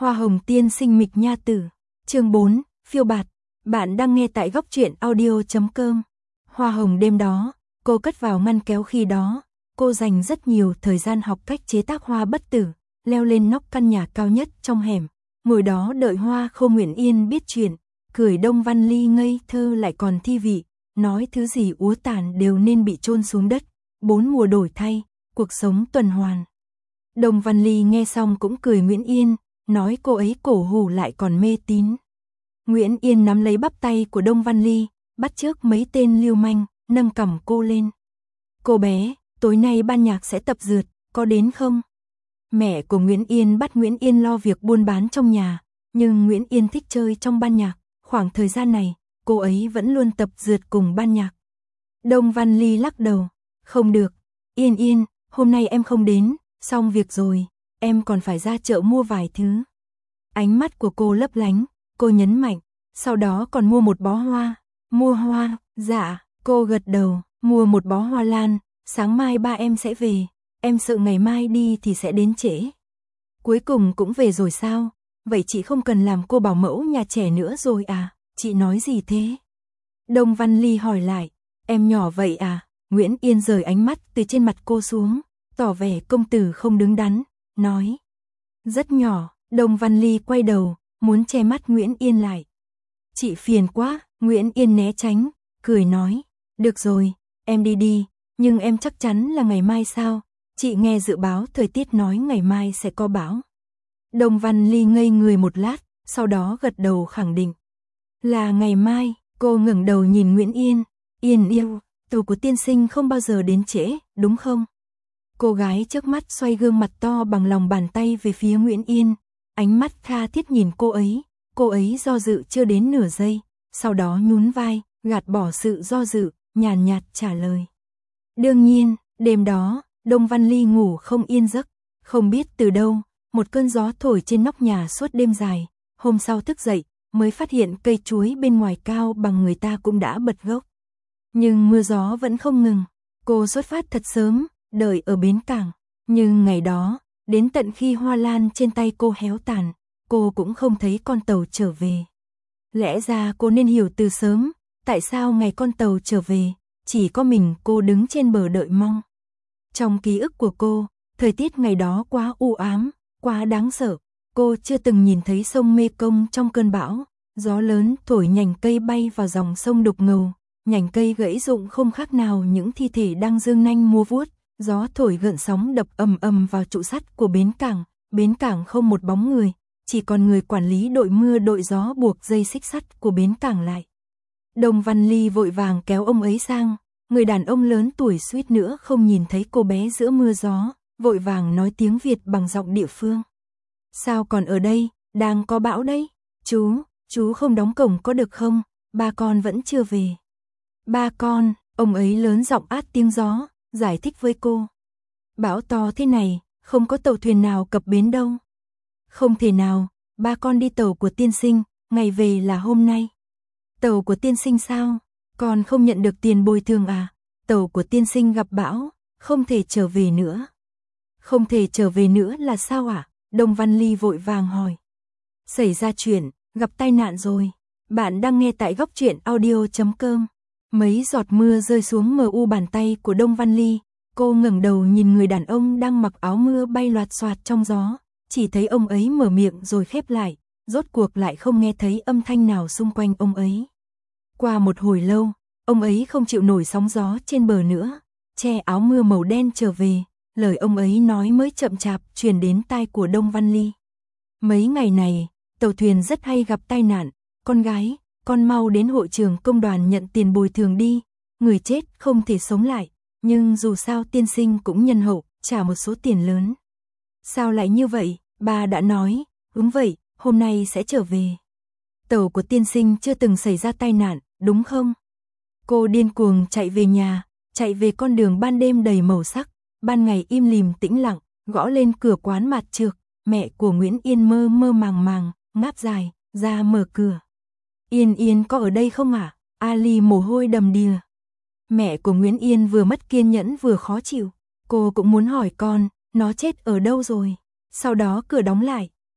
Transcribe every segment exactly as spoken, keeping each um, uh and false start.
Hoa hồng tiên sinh mịch nha tử. Chương bốn, phiêu bạt. Bạn đang nghe tại góc truyện audio chấm com. Hoa hồng đêm đó, cô cất vào ngăn kéo khi đó. Cô dành rất nhiều thời gian học cách chế tác hoa bất tử, leo lên nóc căn nhà cao nhất trong hẻm. Ngồi đó đợi Hoa Khô Nguyễn Yên biết chuyện, cười Đông Văn Ly ngây thơ lại còn thi vị, nói thứ gì úa tàn đều nên bị chôn xuống đất. Bốn mùa đổi thay, cuộc sống tuần hoàn. Đông Văn Ly nghe xong cũng cười Nguyễn Yên, nói cô ấy cổ hủ lại còn mê tín. Nguyễn Yên nắm lấy bắp tay của Đông Văn Ly, bắt chước mấy tên lưu manh, nâng cằm cô lên. Cô bé, tối nay ban nhạc sẽ tập dượt, có đến không? Mẹ của Nguyễn Yên bắt Nguyễn Yên lo việc buôn bán trong nhà, nhưng Nguyễn Yên thích chơi trong ban nhạc, khoảng thời gian này, cô ấy vẫn luôn tập dượt cùng ban nhạc. Đông Văn Ly lắc đầu, không được, Yên Yên, hôm nay em không đến, xong việc rồi, em còn phải ra chợ mua vài thứ. Ánh mắt của cô lấp lánh, cô nhấn mạnh, sau đó còn mua một bó hoa. Mua hoa, dạ, cô gật đầu, mua một bó hoa lan, sáng mai ba em sẽ về, em sợ ngày mai đi thì sẽ đến trễ. Cuối cùng cũng về rồi sao, vậy chị không cần làm cô bảo mẫu nhà trẻ nữa rồi à, chị nói gì thế? Đông Văn Ly hỏi lại, em nhỏ vậy à? Nguyễn Yên rời ánh mắt từ trên mặt cô xuống, tỏ vẻ công tử không đứng đắn, nói. Rất nhỏ, Đông Văn Ly quay đầu, muốn che mắt Nguyễn Yên lại. Chị phiền quá, Nguyễn Yên né tránh, cười nói, được rồi, em đi đi, nhưng em chắc chắn là ngày mai sao? Chị nghe dự báo thời tiết nói ngày mai sẽ có bão. Đông Văn Ly ngây người một lát, sau đó gật đầu khẳng định. Là ngày mai, cô ngẩng đầu nhìn Nguyễn Yên, Yên yêu, tàu của tiên sinh không bao giờ đến trễ, đúng không? Cô gái trước mắt xoay gương mặt to bằng lòng bàn tay về phía Nguyễn Yên, ánh mắt tha thiết nhìn cô ấy, cô ấy do dự chưa đến nửa giây, sau đó nhún vai, gạt bỏ sự do dự, nhàn nhạt trả lời. Đương nhiên, đêm đó, Đông Văn Ly ngủ không yên giấc, không biết từ đâu, một cơn gió thổi trên nóc nhà suốt đêm dài, hôm sau thức dậy, mới phát hiện cây chuối bên ngoài cao bằng người ta cũng đã bật gốc. Nhưng mưa gió vẫn không ngừng, cô xuất phát thật sớm, đợi ở bến cảng, nhưng ngày đó, đến tận khi hoa lan trên tay cô héo tàn, cô cũng không thấy con tàu trở về. Lẽ ra cô nên hiểu từ sớm, tại sao ngày con tàu trở về, chỉ có mình cô đứng trên bờ đợi mong. Trong ký ức của cô, thời tiết ngày đó quá u ám, quá đáng sợ, cô chưa từng nhìn thấy sông Mê Công trong cơn bão, gió lớn thổi nhành cây bay vào dòng sông đục ngầu, nhành cây gãy rụng không khác nào những thi thể đang dương nanh múa vuốt, gió thổi gợn sóng đập ầm ầm vào trụ sắt của bến cảng, bến cảng không một bóng người, chỉ còn người quản lý đội mưa đội gió buộc dây xích sắt của bến cảng lại. Đông Văn Ly vội vàng kéo ông ấy sang, người đàn ông lớn tuổi suýt nữa không nhìn thấy cô bé giữa mưa gió, vội vàng nói tiếng Việt bằng giọng địa phương. Sao còn ở đây, đang có bão đấy, chú, chú không đóng cổng có được không, ba con vẫn chưa về. Ba con, ông ấy lớn giọng át tiếng gió, giải thích với cô. Bão to thế này, không có tàu thuyền nào cập bến đâu. Không thể nào, ba con đi tàu của tiên sinh, ngày về là hôm nay. Tàu của tiên sinh sao? Con không nhận được tiền bồi thường à? Tàu của tiên sinh gặp bão, không thể trở về nữa. Không thể trở về nữa là sao ạ? À? Đông Văn Ly vội vàng hỏi. Xảy ra chuyện, gặp tai nạn rồi. Bạn đang nghe tại góc truyện audio chấm com. Mấy giọt mưa rơi xuống mờ u bàn tay của Đông Văn Ly. Cô ngẩng đầu nhìn người đàn ông đang mặc áo mưa bay loạt xoạt trong gió. Chỉ thấy ông ấy mở miệng rồi khép lại. Rốt cuộc lại không nghe thấy âm thanh nào xung quanh ông ấy. Qua một hồi lâu, ông ấy không chịu nổi sóng gió trên bờ nữa. Che áo mưa màu đen trở về. Lời ông ấy nói mới chậm chạp truyền đến tai của Đông Văn Ly. Mấy ngày này, tàu thuyền rất hay gặp tai nạn. Con gái, con mau đến hội trường công đoàn nhận tiền bồi thường đi. Người chết không thể sống lại, nhưng dù sao tiên sinh cũng nhân hậu, trả một số tiền lớn. Sao lại như vậy, bà đã nói, đúng vậy, hôm nay sẽ trở về. Tàu của tiên sinh chưa từng xảy ra tai nạn, đúng không? Cô điên cuồng chạy về nhà, chạy về con đường ban đêm đầy màu sắc, ban ngày im lìm tĩnh lặng, gõ lên cửa quán mạt trược, mẹ của Nguyễn Yên mơ mơ màng màng, ngáp dài, ra mở cửa. Yên Yên có ở đây không ạ? À? Ali mồ hôi đầm đìa. Mẹ của Nguyễn Yên vừa mất kiên nhẫn vừa khó chịu, cô cũng muốn hỏi con, nó chết ở đâu rồi? Sau đó cửa đóng lại,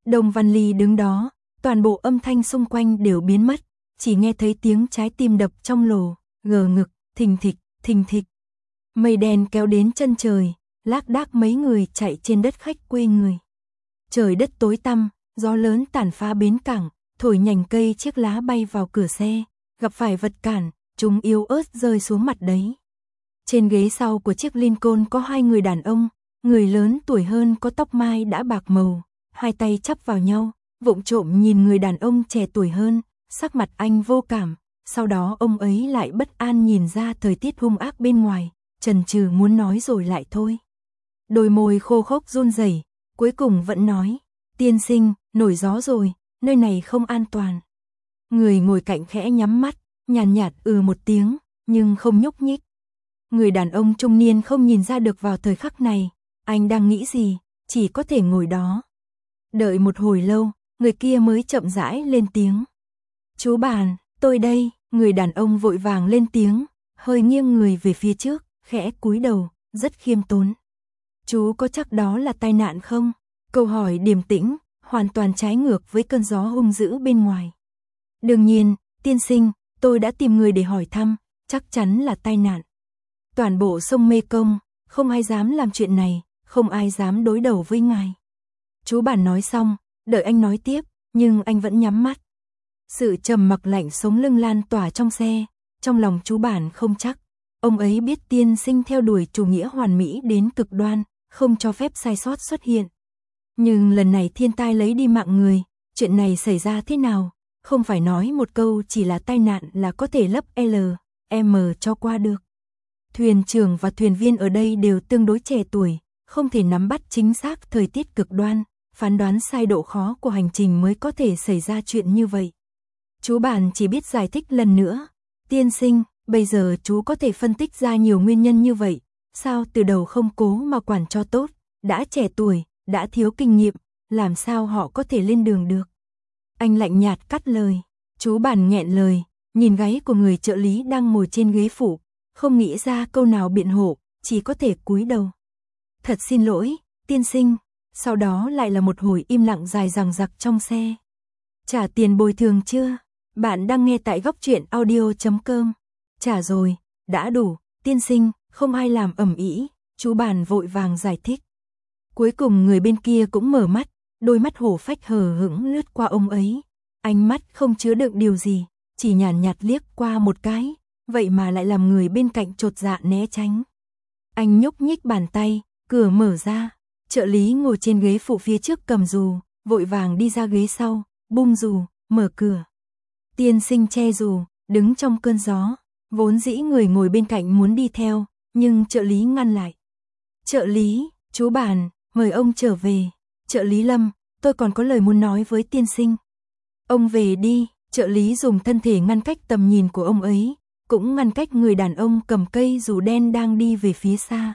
Đồng Văn Ly đứng đó, toàn bộ âm thanh xung quanh đều biến mất, chỉ nghe thấy tiếng trái tim đập trong lồ, gờ ngực, thình thịch, thình thịch. Mây đen kéo đến chân trời, lác đác mấy người chạy trên đất khách quê người. Trời đất tối tăm, gió lớn tàn phá bến cảng, thổi nhành cây chiếc lá bay vào cửa xe, gặp phải vật cản, chúng yếu ớt rơi xuống mặt đấy. Trên ghế sau của chiếc Lincoln có hai người đàn ông, người lớn tuổi hơn có tóc mai đã bạc màu, hai tay chắp vào nhau, vụng trộm nhìn người đàn ông trẻ tuổi hơn, sắc mặt anh vô cảm, sau đó ông ấy lại bất an nhìn ra thời tiết hung ác bên ngoài, chần chừ muốn nói rồi lại thôi. Đôi môi khô khốc run rẩy, cuối cùng vẫn nói, tiên sinh, nổi gió rồi, nơi này không an toàn. Người ngồi cạnh khẽ nhắm mắt, nhàn nhạt ừ một tiếng, nhưng không nhúc nhích. Người đàn ông trung niên không nhìn ra được vào thời khắc này, anh đang nghĩ gì, chỉ có thể ngồi đó. Đợi một hồi lâu, người kia mới chậm rãi lên tiếng. Chú Bàn, tôi đây, người đàn ông vội vàng lên tiếng, hơi nghiêng người về phía trước, khẽ cúi đầu, rất khiêm tốn. Chú có chắc đó là tai nạn không? Câu hỏi điềm tĩnh, hoàn toàn trái ngược với cơn gió hung dữ bên ngoài. Đương nhiên, tiên sinh, tôi đã tìm người để hỏi thăm, chắc chắn là tai nạn. Toàn bộ sông Mê Công, không ai dám làm chuyện này, không ai dám đối đầu với ngài. Chú Bản nói xong, đợi anh nói tiếp, nhưng anh vẫn nhắm mắt. Sự trầm mặc lạnh sống lưng lan tỏa trong xe, trong lòng chú Bản không chắc. Ông ấy biết tiên sinh theo đuổi chủ nghĩa hoàn mỹ đến cực đoan, không cho phép sai sót xuất hiện. Nhưng lần này thiên tai lấy đi mạng người, chuyện này xảy ra thế nào? Không phải nói một câu chỉ là tai nạn là có thể lấp L, M cho qua được. Thuyền trưởng và thuyền viên ở đây đều tương đối trẻ tuổi, không thể nắm bắt chính xác thời tiết cực đoan, phán đoán sai độ khó của hành trình mới có thể xảy ra chuyện như vậy. Chú Bản chỉ biết giải thích lần nữa. Tiên sinh, bây giờ chú có thể phân tích ra nhiều nguyên nhân như vậy, sao từ đầu không cố mà quản cho tốt, đã trẻ tuổi, đã thiếu kinh nghiệm, làm sao họ có thể lên đường được. Anh lạnh nhạt cắt lời, chú Bản nghẹn lời, nhìn gáy của người trợ lý đang ngồi trên ghế phụ, không nghĩ ra câu nào biện hộ, chỉ có thể cúi đầu. Thật xin lỗi, tiên sinh, sau đó lại là một hồi im lặng dài dằng dặc trong xe. Trả tiền bồi thường chưa? Bạn đang nghe tại góc truyện audio chấm com. Trả rồi, đã đủ, tiên sinh, không ai làm ầm ĩ, chú Bản vội vàng giải thích. Cuối cùng người bên kia cũng mở mắt, đôi mắt hổ phách hờ hững lướt qua ông ấy. Ánh mắt không chứa đựng điều gì, chỉ nhàn nhạt liếc qua một cái, vậy mà lại làm người bên cạnh chột dạ né tránh. Anh nhúc nhích bàn tay, cửa mở ra, trợ lý ngồi trên ghế phụ phía trước cầm dù, vội vàng đi ra ghế sau, bung dù, mở cửa. Tiên sinh che dù, đứng trong cơn gió, vốn dĩ người ngồi bên cạnh muốn đi theo, nhưng trợ lý ngăn lại. Trợ lý, chú Bản, mời ông trở về. Trợ lý Lâm, tôi còn có lời muốn nói với tiên sinh. Ông về đi, trợ lý dùng thân thể ngăn cách tầm nhìn của ông ấy, cũng ngăn cách người đàn ông cầm cây dù đen đang đi về phía xa.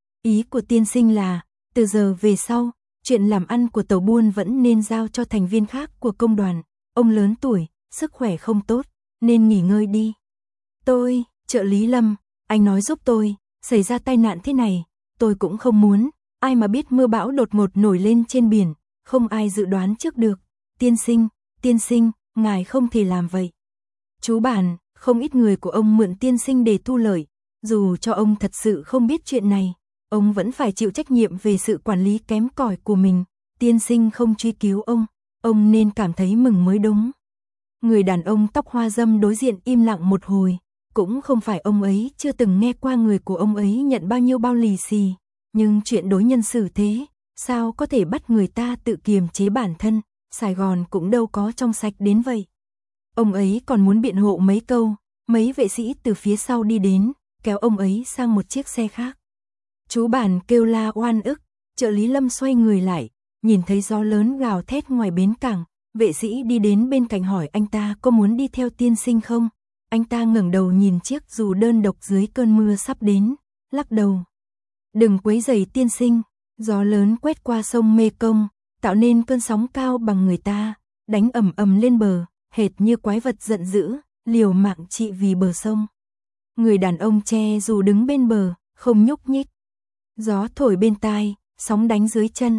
Ý của tiên sinh là, từ giờ về sau, chuyện làm ăn của tàu buôn vẫn nên giao cho thành viên khác của công đoàn. Ông lớn tuổi, sức khỏe không tốt, nên nghỉ ngơi đi. Tôi, trợ lý Lâm, anh nói giúp tôi, xảy ra tai nạn thế này, tôi cũng không muốn, ai mà biết mưa bão đột ngột nổi lên trên biển, không ai dự đoán trước được. Tiên sinh, tiên sinh, ngài không thể làm vậy. Chú Bản, không ít người của ông mượn tiên sinh để thu lợi, dù cho ông thật sự không biết chuyện này, ông vẫn phải chịu trách nhiệm về sự quản lý kém cỏi của mình. Tiên sinh không truy cứu ông, ông nên cảm thấy mừng mới đúng. Người đàn ông tóc hoa râm đối diện im lặng một hồi, cũng không phải ông ấy chưa từng nghe qua người của ông ấy nhận bao nhiêu bao lì xì, nhưng chuyện đối nhân xử thế, sao có thể bắt người ta tự kiềm chế bản thân, Sài Gòn cũng đâu có trong sạch đến vậy. Ông ấy còn muốn biện hộ mấy câu, mấy vệ sĩ từ phía sau đi đến, kéo ông ấy sang một chiếc xe khác. Chú Bản kêu la oan ức, trợ lý Lâm xoay người lại, nhìn thấy gió lớn gào thét ngoài bến cảng, vệ sĩ đi đến bên cạnh hỏi anh ta có muốn đi theo tiên sinh không. Anh ta ngẩng đầu nhìn chiếc dù đơn độc dưới cơn mưa sắp đến, lắc đầu. Đừng quấy rầy tiên sinh, gió lớn quét qua sông Mê Công, tạo nên cơn sóng cao bằng người ta, đánh ầm ầm lên bờ, hệt như quái vật giận dữ, liều mạng trị vì bờ sông. Người đàn ông che dù đứng bên bờ, không nhúc nhích. Gió thổi bên tai, sóng đánh dưới chân,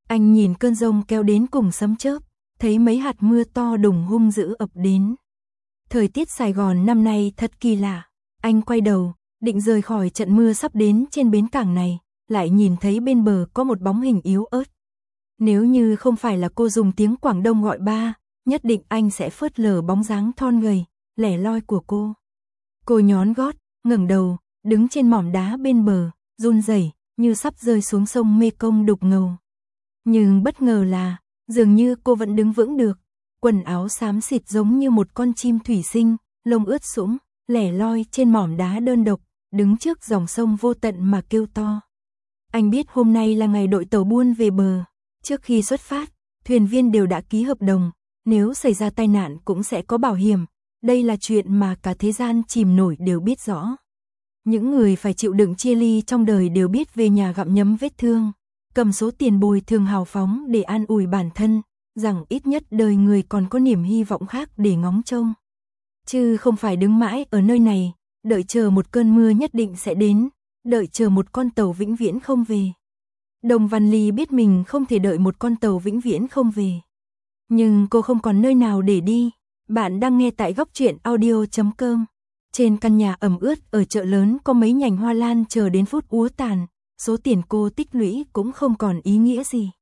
Anh nhìn cơn giông kéo đến cùng sấm chớp, thấy mấy hạt mưa to đùng hung dữ ập đến. Thời tiết Sài Gòn năm nay thật kỳ lạ. Anh quay đầu, định rời khỏi trận mưa sắp đến trên bến cảng này, lại nhìn thấy bên bờ có một bóng hình yếu ớt. Nếu như không phải là cô dùng tiếng Quảng Đông gọi ba, nhất định anh sẽ phớt lờ bóng dáng thon gầy, lẻ loi của cô. Cô nhón gót, ngẩng đầu, đứng trên mỏm đá bên bờ, run rẩy như sắp rơi xuống sông Mê Công đục ngầu. Nhưng bất ngờ là, dường như cô vẫn đứng vững được, quần áo xám xịt giống như một con chim thủy sinh, lông ướt sũng, lẻ loi trên mỏm đá đơn độc, đứng trước dòng sông vô tận mà kêu to. Anh biết hôm nay là ngày đội tàu buôn về bờ. Trước khi xuất phát, thuyền viên đều đã ký hợp đồng, nếu xảy ra tai nạn cũng sẽ có bảo hiểm. Đây là chuyện mà cả thế gian chìm nổi đều biết rõ. Những người phải chịu đựng chia ly trong đời đều biết về nhà gặm nhấm vết thương, cầm số tiền bồi thường hào phóng để an ủi bản thân, rằng ít nhất đời người còn có niềm hy vọng khác để ngóng trông. Chứ không phải đứng mãi ở nơi này, đợi chờ một cơn mưa nhất định sẽ đến, đợi chờ một con tàu vĩnh viễn không về. Đồng Văn Ly biết mình không thể đợi một con tàu vĩnh viễn không về. Nhưng cô không còn nơi nào để đi. Bạn đang nghe tại góc truyện audio chấm com. Trên căn nhà ẩm ướt ở chợ lớn có mấy nhành hoa lan chờ đến phút úa tàn. Số tiền cô tích lũy cũng không còn ý nghĩa gì.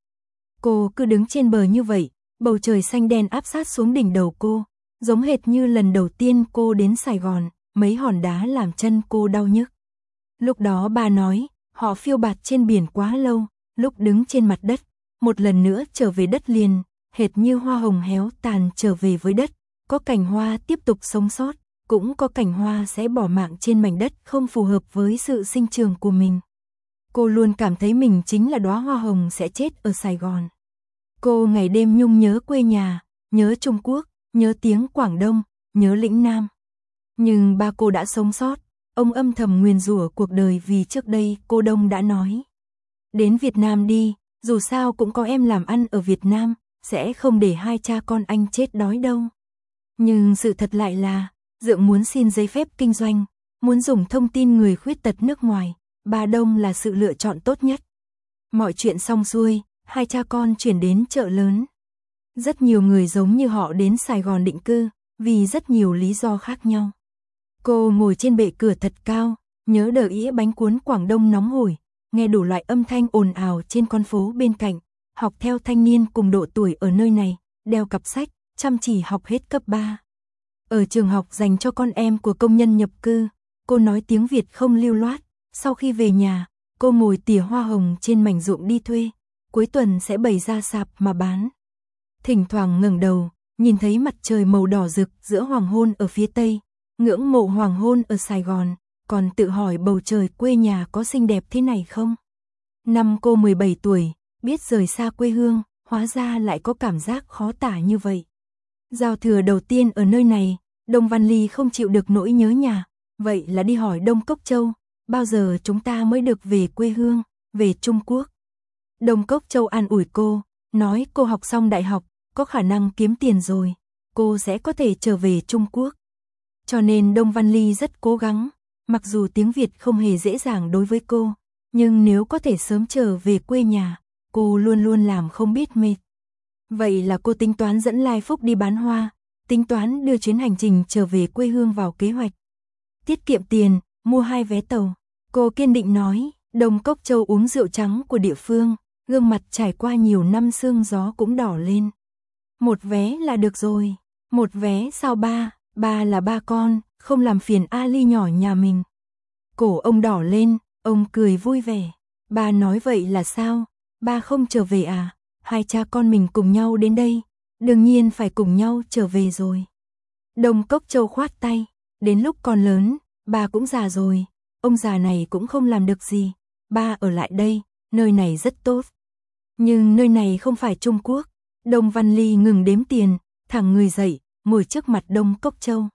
Cô cứ đứng trên bờ như vậy, bầu trời xanh đen áp sát xuống đỉnh đầu cô. Giống hệt như lần đầu tiên cô đến Sài Gòn, mấy hòn đá làm chân cô đau nhức. Lúc đó bà nói, họ phiêu bạt trên biển quá lâu, lúc đứng trên mặt đất, một lần nữa trở về đất liền, hệt như hoa hồng héo tàn trở về với đất, có cành hoa tiếp tục sống sót, cũng có cành hoa sẽ bỏ mạng trên mảnh đất không phù hợp với sự sinh trưởng của mình. Cô luôn cảm thấy mình chính là đóa hoa hồng sẽ chết ở Sài Gòn. Cô ngày đêm nhung nhớ quê nhà, nhớ Trung Quốc, nhớ tiếng Quảng Đông, nhớ lĩnh Nam. Nhưng ba cô đã sống sót. Ông âm thầm nguyền rủa cuộc đời vì trước đây cô Đông đã nói. Đến Việt Nam đi, dù sao cũng có em làm ăn ở Việt Nam, sẽ không để hai cha con anh chết đói đâu. Nhưng sự thật lại là, Dượng muốn xin giấy phép kinh doanh, muốn dùng thông tin người khuyết tật nước ngoài, ba Đông là sự lựa chọn tốt nhất. Mọi chuyện xong xuôi, hai cha con chuyển đến chợ lớn. Rất nhiều người giống như họ đến Sài Gòn định cư, vì rất nhiều lý do khác nhau. Cô ngồi trên bệ cửa thật cao, nhớ đợi ĩa bánh cuốn Quảng Đông nóng hổi, nghe đủ loại âm thanh ồn ào trên con phố bên cạnh, học theo thanh niên cùng độ tuổi ở nơi này, đeo cặp sách, chăm chỉ học hết cấp ba. Ở trường học dành cho con em của công nhân nhập cư, cô nói tiếng Việt không lưu loát, sau khi về nhà, cô ngồi tỉa hoa hồng trên mảnh ruộng đi thuê, cuối tuần sẽ bày ra sạp mà bán. Thỉnh thoảng ngẩng đầu, nhìn thấy mặt trời màu đỏ rực giữa hoàng hôn ở phía tây, ngưỡng mộ hoàng hôn ở Sài Gòn, còn tự hỏi bầu trời quê nhà có xinh đẹp thế này không? Năm cô mười bảy tuổi, biết rời xa quê hương, hóa ra lại có cảm giác khó tả như vậy. Giao thừa đầu tiên ở nơi này, Đồng Văn Ly không chịu được nỗi nhớ nhà, vậy là đi hỏi Đông Cốc Châu, bao giờ chúng ta mới được về quê hương, về Trung Quốc? Đông Cốc Châu an ủi cô, nói cô học xong đại học, có khả năng kiếm tiền rồi, cô sẽ có thể trở về Trung Quốc. Cho nên Đông Văn Ly rất cố gắng, mặc dù tiếng Việt không hề dễ dàng đối với cô, nhưng nếu có thể sớm trở về quê nhà, cô luôn luôn làm không biết mệt. Vậy là cô tính toán dẫn Lai Phúc đi bán hoa, tính toán đưa chuyến hành trình trở về quê hương vào kế hoạch. Tiết kiệm tiền, mua hai vé tàu. Cô kiên định nói, Đông Cốc Châu uống rượu trắng của địa phương, gương mặt trải qua nhiều năm sương gió cũng đỏ lên. Một vé là được rồi, một vé sao ba, ba là ba con, không làm phiền Ali nhỏ nhà mình. Cổ ông đỏ lên, ông cười vui vẻ. Ba nói vậy là sao, ba không trở về à, hai cha con mình cùng nhau đến đây, đương nhiên phải cùng nhau trở về rồi. Đông Cốc Châu khoát tay, đến lúc con lớn, ba cũng già rồi, ông già này cũng không làm được gì, ba ở lại đây, nơi này rất tốt. Nhưng nơi này không phải Trung Quốc. Đông Văn Ly ngừng đếm tiền, thẳng người dậy, ngồi trước mặt Đông Cốc Châu.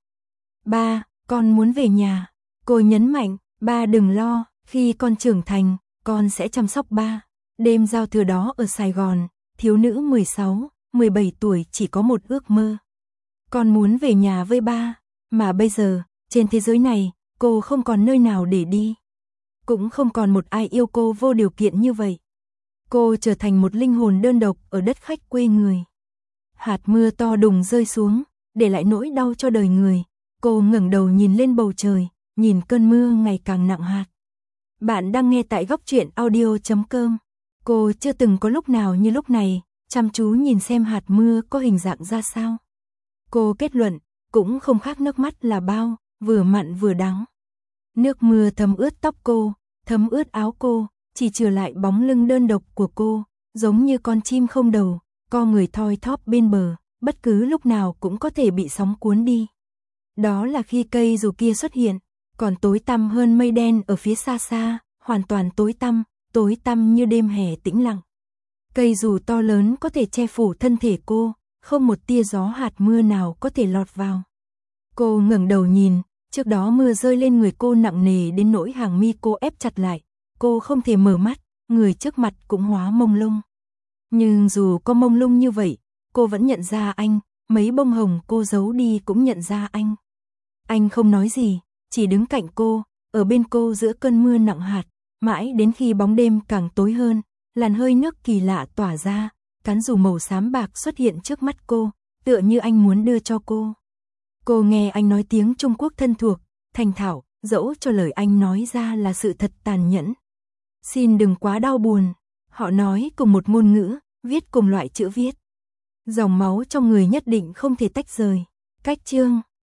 Ba, con muốn về nhà. Cô nhấn mạnh, ba đừng lo, khi con trưởng thành, con sẽ chăm sóc ba. Đêm giao thừa đó ở Sài Gòn, thiếu nữ mười sáu, mười bảy tuổi chỉ có một ước mơ. Con muốn về nhà với ba, mà bây giờ, trên thế giới này, cô không còn nơi nào để đi. Cũng không còn một ai yêu cô vô điều kiện như vậy. Cô trở thành một linh hồn đơn độc ở đất khách quê người. Hạt mưa to đùng rơi xuống, để lại nỗi đau cho đời người. Cô ngẩng đầu nhìn lên bầu trời, nhìn cơn mưa ngày càng nặng hạt. Bạn đang nghe tại góc truyện audio chấm com. Cô chưa từng có lúc nào như lúc này, chăm chú nhìn xem hạt mưa có hình dạng ra sao. Cô kết luận, cũng không khác nước mắt là bao, vừa mặn vừa đắng. Nước mưa thấm ướt tóc cô, thấm ướt áo cô, chỉ trừ lại bóng lưng đơn độc của cô, giống như con chim không đầu, co người thoi thóp bên bờ, bất cứ lúc nào cũng có thể bị sóng cuốn đi. Đó là khi cây dù kia xuất hiện, còn tối tăm hơn mây đen ở phía xa xa, hoàn toàn tối tăm, tối tăm như đêm hè tĩnh lặng. Cây dù to lớn có thể che phủ thân thể cô, không một tia gió hạt mưa nào có thể lọt vào. Cô ngẩng đầu nhìn, trước đó mưa rơi lên người cô nặng nề đến nỗi hàng mi cô ép chặt lại. Cô không thể mở mắt, người trước mặt cũng hóa mông lung. Nhưng dù có mông lung như vậy, cô vẫn nhận ra anh, mấy bông hồng cô giấu đi cũng nhận ra anh. Anh không nói gì, chỉ đứng cạnh cô, ở bên cô giữa cơn mưa nặng hạt, mãi đến khi bóng đêm càng tối hơn, làn hơi nước kỳ lạ tỏa ra, cán dù màu xám bạc xuất hiện trước mắt cô, tựa như anh muốn đưa cho cô. Cô nghe anh nói tiếng Trung Quốc thân thuộc, thành thạo, dẫu cho lời anh nói ra là sự thật tàn nhẫn. Xin đừng quá đau buồn, họ nói cùng một ngôn ngữ, viết cùng loại chữ viết. Dòng máu trong người nhất định không thể tách rời. Cách chương